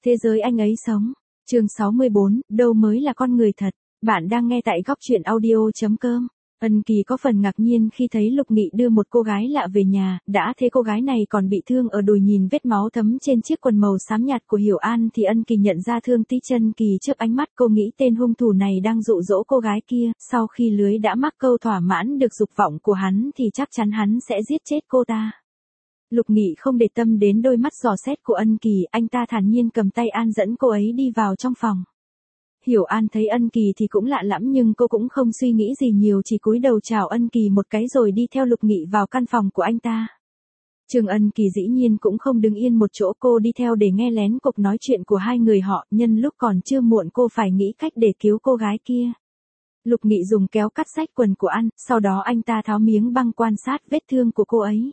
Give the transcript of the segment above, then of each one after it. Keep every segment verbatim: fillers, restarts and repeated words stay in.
Thế giới anh ấy sống. Chương sáu mươi bốn, đâu mới là con người thật. Bạn đang nghe tại góc truyện audio chấm com. Ân Kỳ có phần ngạc nhiên khi thấy Lục Nghị đưa một cô gái lạ về nhà, đã thế cô gái này còn bị thương ở đùi, nhìn vết máu thấm trên chiếc quần màu xám nhạt của Hiểu An thì Ân Kỳ nhận ra thương tí chân. Kỳ chớp ánh mắt, cô nghĩ tên hung thủ này đang dụ dỗ cô gái kia, sau khi lưới đã mắc câu thỏa mãn được dục vọng của hắn thì chắc chắn hắn sẽ giết chết cô ta. Lục Nghị không để tâm đến đôi mắt dò xét của Ân Kỳ, anh ta thản nhiên cầm tay An dẫn cô ấy đi vào trong phòng. Hiểu An thấy Ân Kỳ thì cũng lạ lẫm nhưng cô cũng không suy nghĩ gì nhiều, chỉ cúi đầu chào Ân Kỳ một cái rồi đi theo Lục Nghị vào căn phòng của anh ta. Trường Ân Kỳ dĩ nhiên cũng không đứng yên một chỗ, cô đi theo để nghe lén cuộc nói chuyện của hai người họ, nhân lúc còn chưa muộn cô phải nghĩ cách để cứu cô gái kia. Lục Nghị dùng kéo cắt rách quần của An, sau đó anh ta tháo miếng băng quan sát vết thương của cô ấy.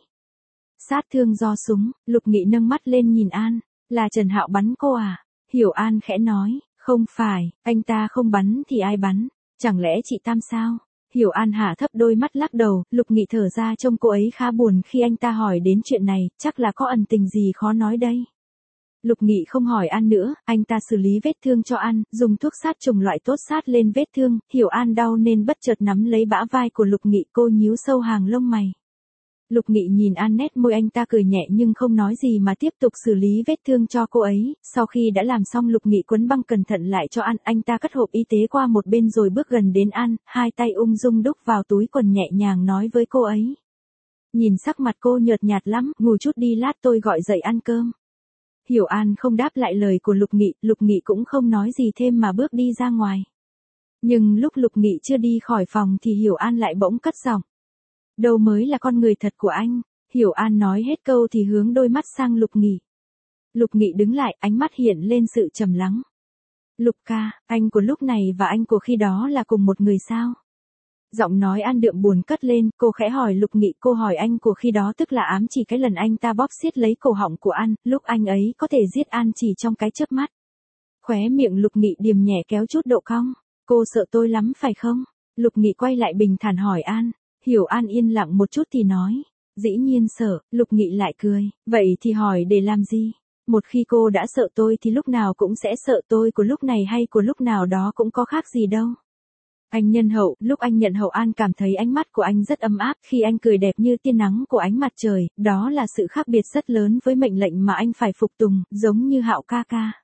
Sát thương do súng. Lục Nghị nâng mắt lên nhìn An. Là Trần Hạo bắn cô à? Hiểu An khẽ nói. Không phải, anh ta không bắn thì ai bắn? Chẳng lẽ chị Tam sao? Hiểu An hạ thấp đôi mắt lắc đầu. Lục Nghị thở ra, trông cô ấy khá buồn khi anh ta hỏi đến chuyện này, chắc là có ẩn tình gì khó nói đây. Lục Nghị không hỏi An nữa, anh ta xử lý vết thương cho An, dùng thuốc sát trùng loại tốt sát lên vết thương. Hiểu An đau nên bất chợt nắm lấy bả vai của Lục Nghị, cô nhíu sâu hàng lông mày. Lục Nghị nhìn An, nét môi anh ta cười nhẹ nhưng không nói gì mà tiếp tục xử lý vết thương cho cô ấy. Sau khi đã làm xong, Lục Nghị quấn băng cẩn thận lại cho An, anh ta cất hộp y tế qua một bên rồi bước gần đến An, hai tay ung dung đút vào túi quần, nhẹ nhàng nói với cô ấy. Nhìn sắc mặt cô nhợt nhạt lắm, ngủ chút đi, lát tôi gọi dậy ăn cơm. Hiểu An không đáp lại lời của Lục Nghị, Lục Nghị cũng không nói gì thêm mà bước đi ra ngoài. Nhưng lúc Lục Nghị chưa đi khỏi phòng thì Hiểu An lại bỗng cất giọng. Đâu mới là con người thật của anh? Hiểu An nói hết câu thì hướng đôi mắt sang Lục Nghị. Lục Nghị đứng lại, ánh mắt hiện lên sự trầm lắng. Lục ca, anh của lúc này và anh của khi đó là cùng một người sao? Giọng nói An đượm buồn cất lên, cô khẽ hỏi Lục Nghị, cô hỏi anh của khi đó tức là ám chỉ cái lần anh ta bóp xiết lấy cổ họng của An, lúc anh ấy có thể giết An chỉ trong cái chớp mắt. Khóe miệng Lục Nghị điềm nhẹ kéo chút độ cong. Cô sợ tôi lắm phải không? Lục Nghị quay lại bình thản hỏi An. Hiểu An yên lặng một chút thì nói. Dĩ nhiên sợ. Lục Nghị lại cười. Vậy thì hỏi để làm gì? Một khi cô đã sợ tôi thì lúc nào cũng sẽ sợ tôi, của lúc này hay của lúc nào đó cũng có khác gì đâu. Anh nhân hậu. Lúc anh nhận hậu, An cảm thấy ánh mắt của anh rất ấm áp, khi anh cười đẹp như tia nắng của ánh mặt trời, đó là sự khác biệt rất lớn với mệnh lệnh mà anh phải phục tùng, giống như Hạo ca ca.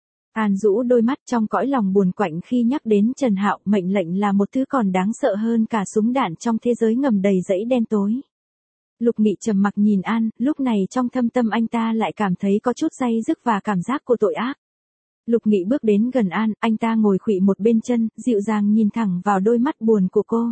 An rũ đôi mắt, trong cõi lòng buồn quạnh khi nhắc đến Trần Hạo, mệnh lệnh là một thứ còn đáng sợ hơn cả súng đạn trong thế giới ngầm đầy dãy đen tối. Lục Nghị trầm mặc nhìn An, lúc này trong thâm tâm anh ta lại cảm thấy có chút day dứt và cảm giác của tội ác. Lục Nghị bước đến gần An, anh ta ngồi khuỵu một bên chân, dịu dàng nhìn thẳng vào đôi mắt buồn của cô.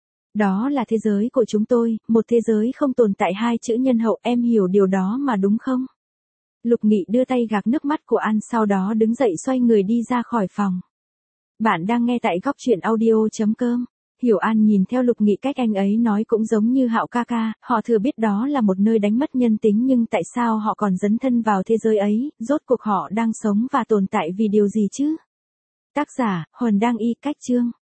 Đó là thế giới của chúng tôi, một thế giới không tồn tại hai chữ nhân hậu, em hiểu điều đó mà đúng không? Lục Nghị đưa tay gạt nước mắt của An, sau đó đứng dậy xoay người đi ra khỏi phòng. Bạn đang nghe tại góc truyện audio chấm com. Hiểu An nhìn theo Lục Nghị, cách anh ấy nói cũng giống như Hạo ca ca, họ thừa biết đó là một nơi đánh mất nhân tính, nhưng tại sao họ còn dấn thân vào thế giới ấy, rốt cuộc họ đang sống và tồn tại vì điều gì chứ? Tác giả, Huần Đang Y, cách chương.